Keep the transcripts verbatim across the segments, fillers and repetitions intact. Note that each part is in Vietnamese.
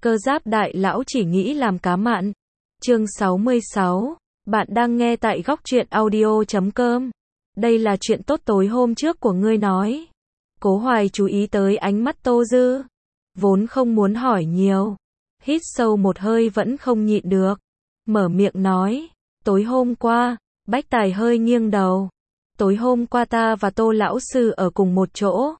Cơ giáp đại lão chỉ nghĩ làm cá mặn. Chương sáu mươi sáu. Bạn đang nghe tại góc truyện audio chấm com. Đây là chuyện tốt tối hôm trước của ngươi nói. Cố Hoài chú ý tới ánh mắt Tô Dư. Vốn không muốn hỏi nhiều. Hít sâu một hơi vẫn không nhịn được. Mở miệng nói. Tối hôm qua, Bách Tài hơi nghiêng đầu. Tối hôm qua ta và Tô lão sư ở cùng một chỗ.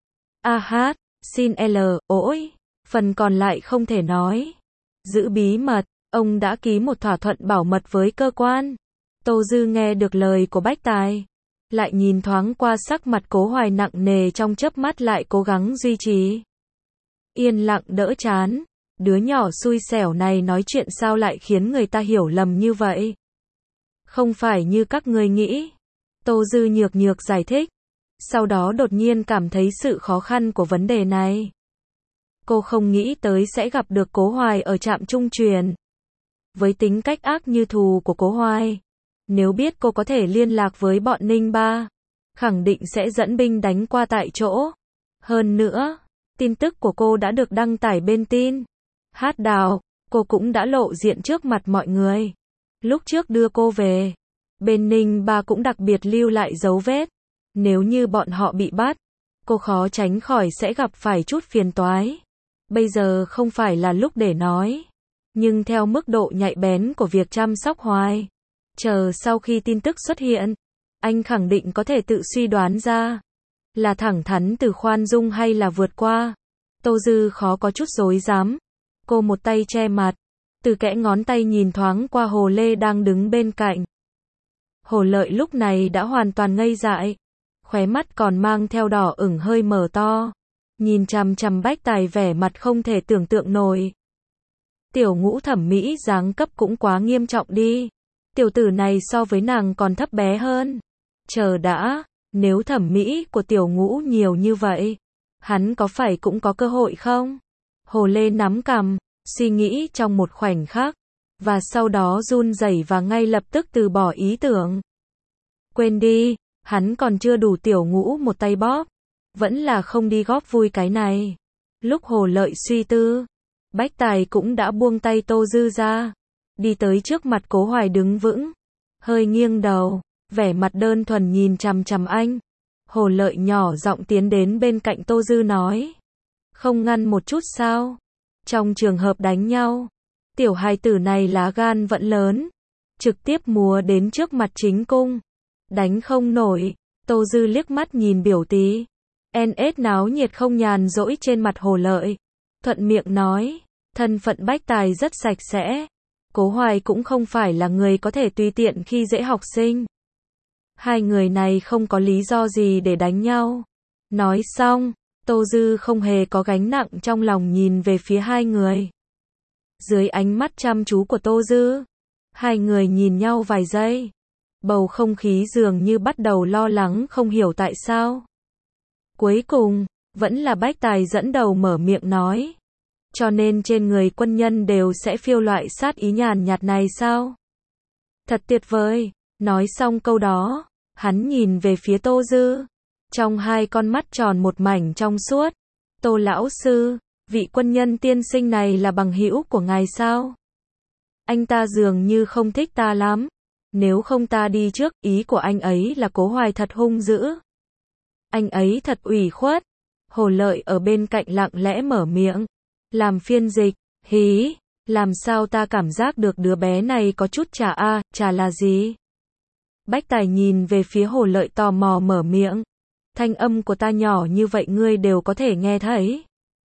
A hát, xin L, ôi. Phần còn lại không thể nói. Giữ bí mật, ông đã ký một thỏa thuận bảo mật với cơ quan. Tô Dư nghe được lời của Bách Tài. Lại nhìn thoáng qua sắc mặt Cố Hoài nặng nề trong chớp mắt lại cố gắng duy trì. Yên lặng đỡ chán. Đứa nhỏ xui xẻo này nói chuyện sao lại khiến người ta hiểu lầm như vậy. Không phải như các người nghĩ. Tô Dư nhược nhược giải thích. Sau đó đột nhiên cảm thấy sự khó khăn của vấn đề này. Cô không nghĩ tới sẽ gặp được Cố Hoài ở trạm trung truyền. Với tính cách ác như thù của Cố Hoài, nếu biết cô có thể liên lạc với bọn Ninh Ba, khẳng định sẽ dẫn binh đánh qua tại chỗ. Hơn nữa, tin tức của cô đã được đăng tải bên tin. Hát Đào, cô cũng đã lộ diện trước mặt mọi người. Lúc trước đưa cô về, bên Ninh Ba cũng đặc biệt lưu lại dấu vết. Nếu như bọn họ bị bắt, cô khó tránh khỏi sẽ gặp phải chút phiền toái. Bây giờ không phải là lúc để nói. Nhưng theo mức độ nhạy bén của việc chăm sóc Hoài, chờ sau khi tin tức xuất hiện, anh khẳng định có thể tự suy đoán ra. Là thẳng thắn từ khoan dung hay là vượt qua. Tô Dư khó có chút rối rắm. Cô một tay che mặt, từ kẽ ngón tay nhìn thoáng qua Hồ Lê đang đứng bên cạnh. Hồ Lợi lúc này đã hoàn toàn ngây dại. Khóe mắt còn mang theo đỏ ửng hơi mở to. Nhìn chằm chằm Bách Tài vẻ mặt không thể tưởng tượng nổi. Tiểu Ngũ thẩm mỹ dáng cấp cũng quá nghiêm trọng đi. Tiểu tử này so với nàng còn thấp bé hơn. Chờ đã, nếu thẩm mỹ của Tiểu Ngũ nhiều như vậy, hắn có phải cũng có cơ hội không? Hồ Lê nắm cằm, suy nghĩ trong một khoảnh khắc, và sau đó run rẩy và ngay lập tức từ bỏ ý tưởng. Quên đi, hắn còn chưa đủ Tiểu Ngũ một tay bóp. Vẫn là không đi góp vui cái này. Lúc Hồ Lợi suy tư, Bách Tài cũng đã buông tay Tô Dư ra. Đi tới trước mặt Cố Hoài đứng vững. Hơi nghiêng đầu, vẻ mặt đơn thuần nhìn chằm chằm anh. Hồ Lợi nhỏ giọng tiến đến bên cạnh Tô Dư nói. Không ngăn một chút sao? Trong trường hợp đánh nhau, tiểu hài tử này lá gan vẫn lớn. Trực tiếp múa đến trước mặt chính cung. Đánh không nổi. Tô Dư liếc mắt nhìn biểu tí. en ét náo nhiệt không nhàn rỗi trên mặt Hồ Lợi. Thuận miệng nói, thân phận Bách Tài rất sạch sẽ. Cố Hoài cũng không phải là người có thể tùy tiện khi dễ học sinh. Hai người này không có lý do gì để đánh nhau. Nói xong, Tô Dư không hề có gánh nặng trong lòng nhìn về phía hai người. Dưới ánh mắt chăm chú của Tô Dư, hai người nhìn nhau vài giây. Bầu không khí dường như bắt đầu lo lắng không hiểu tại sao. Cuối cùng, vẫn là Bách Tài dẫn đầu mở miệng nói. Cho nên trên người quân nhân đều sẽ phiêu loại sát ý nhàn nhạt này sao? Thật tuyệt vời. Nói xong câu đó, hắn nhìn về phía Tô Dư. Trong hai con mắt tròn một mảnh trong suốt. Tô lão sư, vị quân nhân tiên sinh này là bằng hữu của ngài sao? Anh ta dường như không thích ta lắm. Nếu không ta đi trước, ý của anh ấy là Cố Hoài thật hung dữ. Anh ấy thật ủy khuất. Hồ Lợi ở bên cạnh lặng lẽ mở miệng. Làm phiên dịch. Hí, làm sao ta cảm giác được đứa bé này có chút trà a, à, trà là gì? Bách Tài nhìn về phía Hồ Lợi tò mò mở miệng. Thanh âm của ta nhỏ như vậy ngươi đều có thể nghe thấy.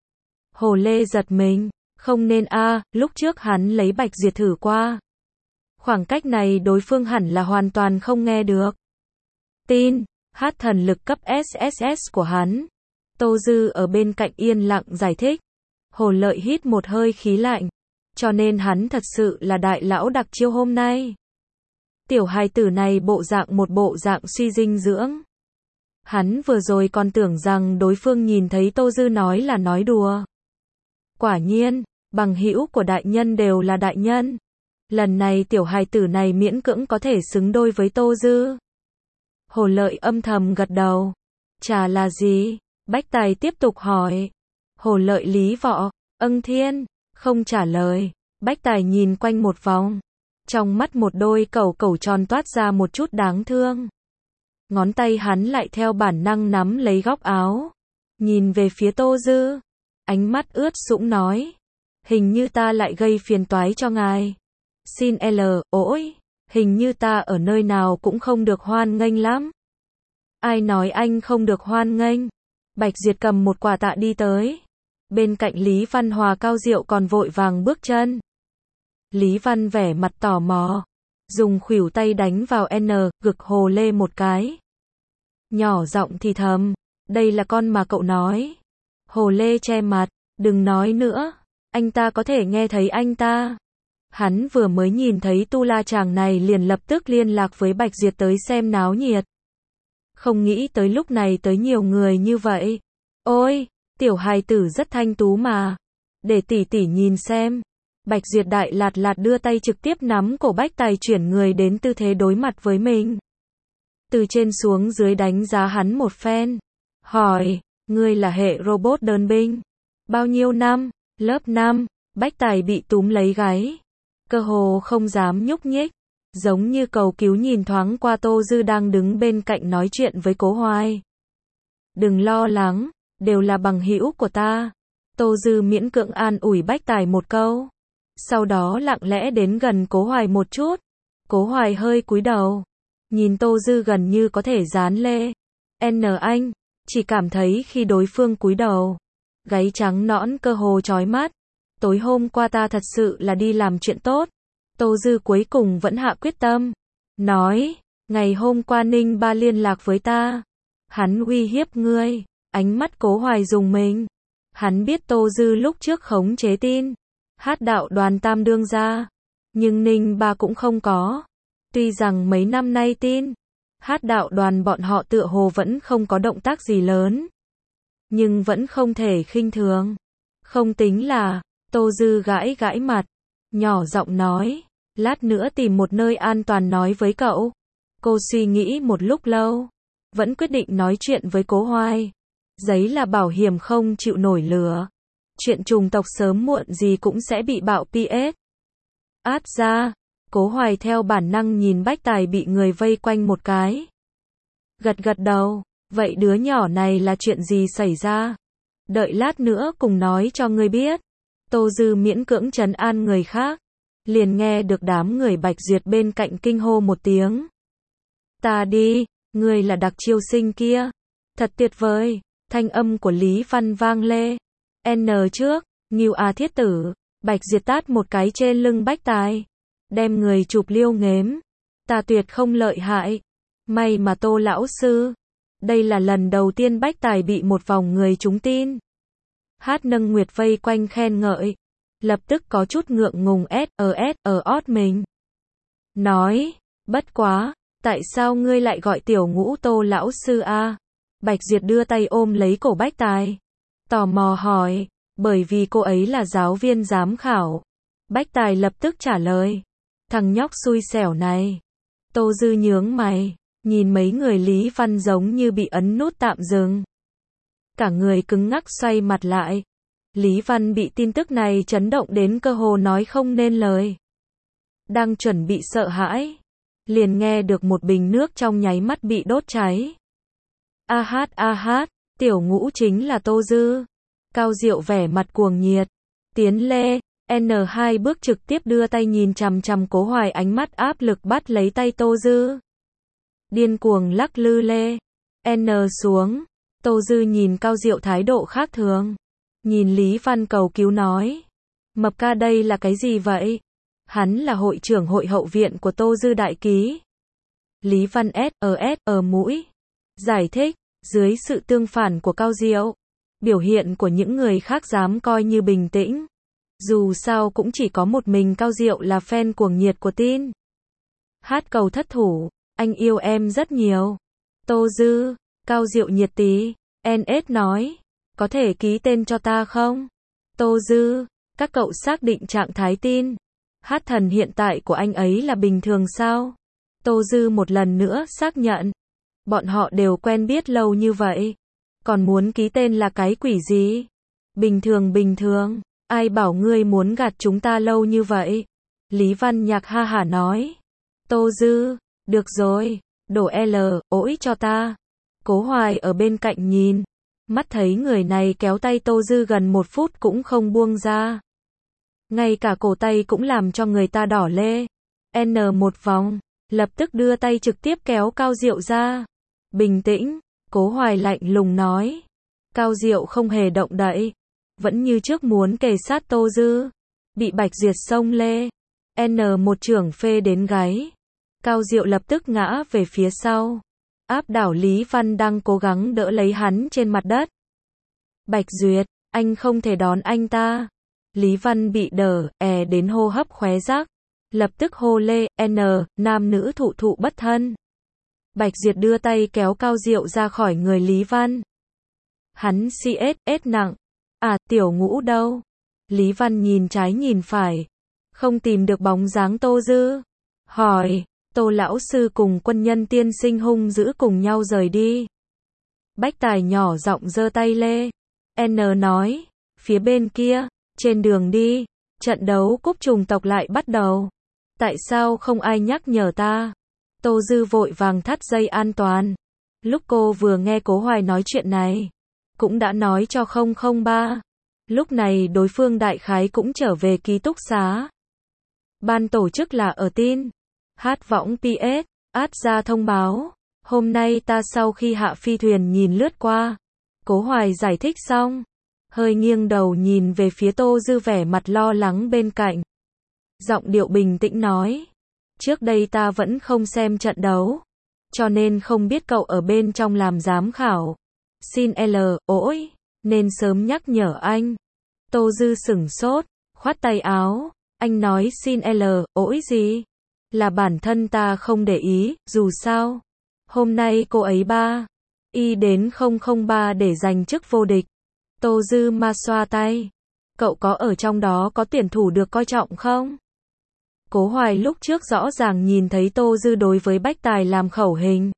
Hồ Lê giật mình. Không nên a, à, lúc trước hắn lấy Bạch Duyệt thử qua. Khoảng cách này đối phương hẳn là hoàn toàn không nghe được. Tin. Hát thần lực cấp ét ét ét của hắn. Tô Dư ở bên cạnh yên lặng giải thích. Hồ Lợi hít một hơi khí lạnh. Cho nên hắn thật sự là đại lão đặc chiêu hôm nay. Tiểu hài tử này bộ dạng một bộ dạng suy dinh dưỡng. Hắn vừa rồi còn tưởng rằng đối phương nhìn thấy Tô Dư nói là nói đùa. Quả nhiên, bằng hữu của đại nhân đều là đại nhân. Lần này tiểu hài tử này miễn cưỡng có thể xứng đôi với Tô Dư. Hồ Lợi âm thầm gật đầu. Trà là gì? Bách Tài tiếp tục hỏi. Hồ Lợi lý vọ. Âng Thiên. Không trả lời. Bách Tài nhìn quanh một vòng. Trong mắt một đôi cẩu cẩu tròn toát ra một chút đáng thương. Ngón tay hắn lại theo bản năng nắm lấy góc áo. Nhìn về phía Tô Dư. Ánh mắt ướt sũng nói. Hình như ta lại gây phiền toái cho ngài. Xin L, ôi, hình như ta ở nơi nào cũng không được hoan nghênh lắm. Ai nói anh không được hoan nghênh? Bạch Duyệt cầm một quả tạ đi tới. Bên cạnh Lý Văn Hòa cao diệu còn vội vàng bước chân. Lý Văn vẻ mặt tò mò. Dùng khuỷu tay đánh vào N, gực Hồ Lê một cái. Nhỏ giọng thì thầm. Đây là con mà cậu nói. Hồ Lê che mặt. Đừng nói nữa. Anh ta có thể nghe thấy anh ta. Hắn vừa mới nhìn thấy tu la chàng này liền lập tức liên lạc với Bạch Duyệt tới xem náo nhiệt. Không nghĩ tới lúc này tới nhiều người như vậy. Ôi, tiểu hài tử rất thanh tú mà. Để tỷ tỷ nhìn xem. Bạch Duyệt đại lạt lạt đưa tay trực tiếp nắm cổ Bách Tài chuyển người đến tư thế đối mặt với mình. Từ trên xuống dưới đánh giá hắn một phen. Hỏi, ngươi là hệ robot đơn binh. Bao nhiêu năm? Lớp năm. Bách Tài bị túm lấy gáy. Cơ hồ không dám nhúc nhích. Giống như cầu cứu nhìn thoáng qua Tô Dư đang đứng bên cạnh nói chuyện với Cố Hoài. Đừng lo lắng, đều là bằng hữu của ta. Tô Dư miễn cưỡng an ủi Bách Tài một câu. Sau đó lặng lẽ đến gần Cố Hoài một chút. Cố Hoài hơi cúi đầu. Nhìn Tô Dư gần như có thể dán lê. N anh, chỉ cảm thấy khi đối phương cúi đầu. Gáy trắng nõn cơ hồ chói mắt. Tối hôm qua ta thật sự là đi làm chuyện tốt. Tô Dư cuối cùng vẫn hạ quyết tâm. Nói, ngày hôm qua Ninh Ba liên lạc với ta. Hắn uy hiếp ngươi. Ánh mắt Cố Hoài dùng mình. Hắn biết Tô Dư lúc trước khống chế tin. Hát đạo đoàn tam đương ra. Nhưng Ninh Ba cũng không có. Tuy rằng mấy năm nay tin. Hát đạo đoàn bọn họ tựa hồ vẫn không có động tác gì lớn. Nhưng vẫn không thể khinh thường. Không tính là, Tô Dư gãi gãi mặt. Nhỏ giọng nói. Lát nữa tìm một nơi an toàn nói với cậu. Cô suy nghĩ một lúc lâu. Vẫn quyết định nói chuyện với Cố Hoài. Giấy là bảo hiểm không chịu nổi lửa. Chuyện trùng tộc sớm muộn gì cũng sẽ bị bạo pê ét. Át ra. Cố Hoài theo bản năng nhìn Bách Tài bị người vây quanh một cái. Gật gật đầu. Vậy đứa nhỏ này là chuyện gì xảy ra? Đợi lát nữa cùng nói cho ngươi biết. Tô Dư miễn cưỡng trấn an người khác. Liền nghe được đám người Bạch Duyệt bên cạnh kinh hô một tiếng. Ta đi, ngươi là đặc chiêu sinh kia. Thật tuyệt vời. Thanh âm của Lý Văn vang lê. N trước, Ngưu A Thiết Tử. Bạch Duyệt tát một cái trên lưng Bách Tài. Đem người chụp liêu nghếm. Ta tuyệt không lợi hại. May mà Tô lão sư. Đây là lần đầu tiên Bách Tài bị một vòng người trúng tin. Hát nâng nguyệt vây quanh khen ngợi. Lập tức có chút ngượng ngùng S ở S ở ót mình. Nói, bất quá, tại sao ngươi lại gọi tiểu Ngũ Tô lão sư a? Bạch Duyệt đưa tay ôm lấy cổ Bách Tài. Tò mò hỏi, bởi vì cô ấy là giáo viên giám khảo. Bách Tài lập tức trả lời. Thằng nhóc xui xẻo này. Tô Dư nhướng mày, nhìn mấy người Lý Văn giống như bị ấn nút tạm dừng. Cả người cứng ngắc xoay mặt lại. Lý Văn bị tin tức này chấn động đến cơ hồ nói không nên lời. Đang chuẩn bị sợ hãi. Liền nghe được một bình nước trong nháy mắt bị đốt cháy. A hát a hát, tiểu Ngũ chính là Tô Dư. Cao Diệu vẻ mặt cuồng nhiệt. Tiến lê, N hai bước trực tiếp đưa tay nhìn chằm chằm Cố Hoài ánh mắt áp lực bắt lấy tay Tô Dư. Điên cuồng lắc lư lê. N xuống. Tô Dư nhìn Cao Diệu thái độ khác thường. Nhìn Lý Văn cầu cứu nói. Mập ca đây là cái gì vậy? Hắn là hội trưởng hội hậu viện của Tô Dư đại ký. Lý Văn S ở S ở mũi. Giải thích, dưới sự tương phản của Cao Diệu. Biểu hiện của những người khác dám coi như bình tĩnh. Dù sao cũng chỉ có một mình Cao Diệu là fan cuồng nhiệt của tin. Hát cầu thất thủ, anh yêu em rất nhiều. Tô Dư, Cao Diệu nhiệt tí. en ét nói. Có thể ký tên cho ta không? Tô Dư, các cậu xác định trạng thái tin. Hát thần hiện tại của anh ấy là bình thường sao? Tô Dư một lần nữa xác nhận. Bọn họ đều quen biết lâu như vậy. Còn muốn ký tên là cái quỷ gì? Bình thường bình thường. Ai bảo ngươi muốn gạt chúng ta lâu như vậy? Lý Văn Nhạc ha hả nói. Tô Dư, được rồi, đổ L, ỗi cho ta. Cố Hoài ở bên cạnh nhìn, mắt thấy người này kéo tay Tô Dư gần một phút cũng không buông ra. Ngay cả cổ tay cũng làm cho người ta đỏ lê. N một vòng, lập tức đưa tay trực tiếp kéo Cao Diệu ra. Bình tĩnh, Cố Hoài lạnh lùng nói. Cao Diệu không hề động đậy, vẫn như trước muốn kề sát Tô Dư. Bị Bạch Duyệt xông lê. N một chưởng phê đến gáy. Cao Diệu lập tức ngã về phía sau. Áp đảo Lý Văn đang cố gắng đỡ lấy hắn trên mặt đất. Bạch Duyệt, anh không thể đón anh ta. Lý Văn bị đờ, è đến hô hấp khóe rác. Lập tức hô lê, N, nam nữ thụ thụ bất thân. Bạch Duyệt đưa tay kéo Cao Diệu ra khỏi người Lý Văn. Hắn xê ét ét nặng. À, Tiểu Ngũ đâu? Lý Văn nhìn trái nhìn phải. Không tìm được bóng dáng Tô Dư. Hỏi, Tô lão sư cùng quân nhân tiên sinh hung dữ cùng nhau rời đi. Bách Tài nhỏ giọng giơ tay lê. N nói, phía bên kia, trên đường đi, trận đấu cúp chủng tộc lại bắt đầu. Tại sao không ai nhắc nhở ta? Tô Dư vội vàng thắt dây an toàn. Lúc cô vừa nghe Cố Hoài nói chuyện này, cũng đã nói cho không không ba. Lúc này đối phương đại khái cũng trở về ký túc xá. Ban tổ chức là ở tin. Hát võng pê ét, át ra thông báo. Hôm nay ta sau khi hạ phi thuyền nhìn lướt qua. Cố Hoài giải thích xong. Hơi nghiêng đầu nhìn về phía Tô Dư vẻ mặt lo lắng bên cạnh. Giọng điệu bình tĩnh nói. Trước đây ta vẫn không xem trận đấu. Cho nên không biết cậu ở bên trong làm giám khảo. Xin L, ỗi, nên sớm nhắc nhở anh. Tô Dư sửng sốt, khoát tay áo. Anh nói xin L, ỗi gì? Là bản thân ta không để ý, dù sao. Hôm nay cô ấy ba. Y đến không không ba để giành chức vô địch. Tô Dư ma xoa tay. Cậu có ở trong đó có tuyển thủ được coi trọng không? Cố Hoài lúc trước rõ ràng nhìn thấy Tô Dư đối với Bách Tài làm khẩu hình.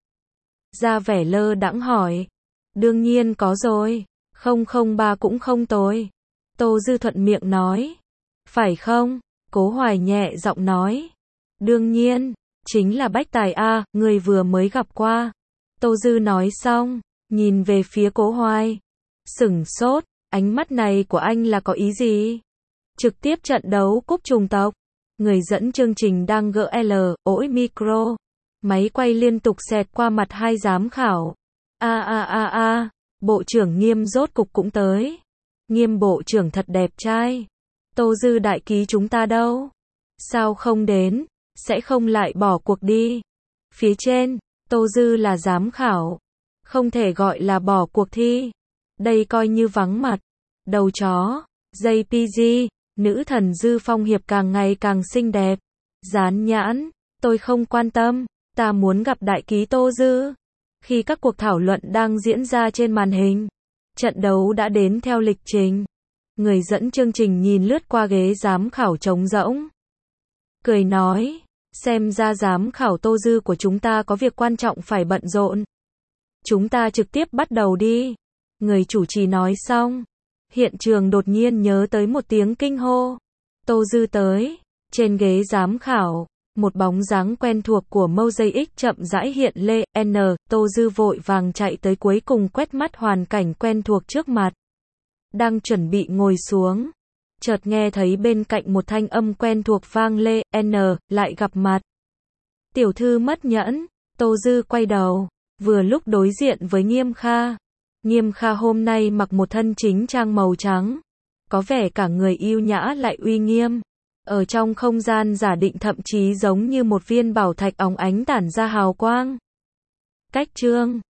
Ra vẻ lơ đãng hỏi. Đương nhiên có rồi. không không ba cũng không tồi. Tô Dư thuận miệng nói. Phải không? Cố Hoài nhẹ giọng nói. Đương nhiên, chính là Bách Tài A, người vừa mới gặp qua. Tô Dư nói xong, nhìn về phía Cố Hoài. Sửng sốt, ánh mắt này của anh là có ý gì? Trực tiếp trận đấu cúp chủng tộc. Người dẫn chương trình đang gỡ L, ỗi micro. Máy quay liên tục xẹt qua mặt hai giám khảo. A a a a, Bộ trưởng Nghiêm rốt cục cũng tới. Nghiêm bộ trưởng thật đẹp trai. Tô Dư đại ký chúng ta đâu? Sao không đến? Sẽ không lại bỏ cuộc đi. Phía trên, Tô Dư là giám khảo. Không thể gọi là bỏ cuộc thi. Đây coi như vắng mặt. Đầu chó, gi pê giê, nữ thần Dư Phong Hiệp càng ngày càng xinh đẹp. Dán nhãn, tôi không quan tâm. Ta muốn gặp đại ký Tô Dư. Khi các cuộc thảo luận đang diễn ra trên màn hình, trận đấu đã đến theo lịch trình. Người dẫn chương trình nhìn lướt qua ghế giám khảo trống rỗng. Cười nói, xem ra giám khảo Tô Dư của chúng ta có việc quan trọng phải bận rộn. Chúng ta trực tiếp bắt đầu đi. Người chủ trì nói xong. Hiện trường đột nhiên nhớ tới một tiếng kinh hô. Tô Dư tới. Trên ghế giám khảo, một bóng dáng quen thuộc của Mosaic chậm rãi hiện lê. N, Tô Dư vội vàng chạy tới cuối cùng quét mắt hoàn cảnh quen thuộc trước mặt. Đang chuẩn bị ngồi xuống. Chợt nghe thấy bên cạnh một thanh âm quen thuộc vang lê. N, lại gặp mặt. Tiểu thư mất nhẫn. Tô Dư quay đầu. Vừa lúc đối diện với Nghiêm Kha. Nghiêm Kha hôm nay mặc một thân chính trang màu trắng. Có vẻ cả người yêu nhã lại uy nghiêm. Ở trong không gian giả định thậm chí giống như một viên bảo thạch óng ánh tản ra hào quang. Cách chương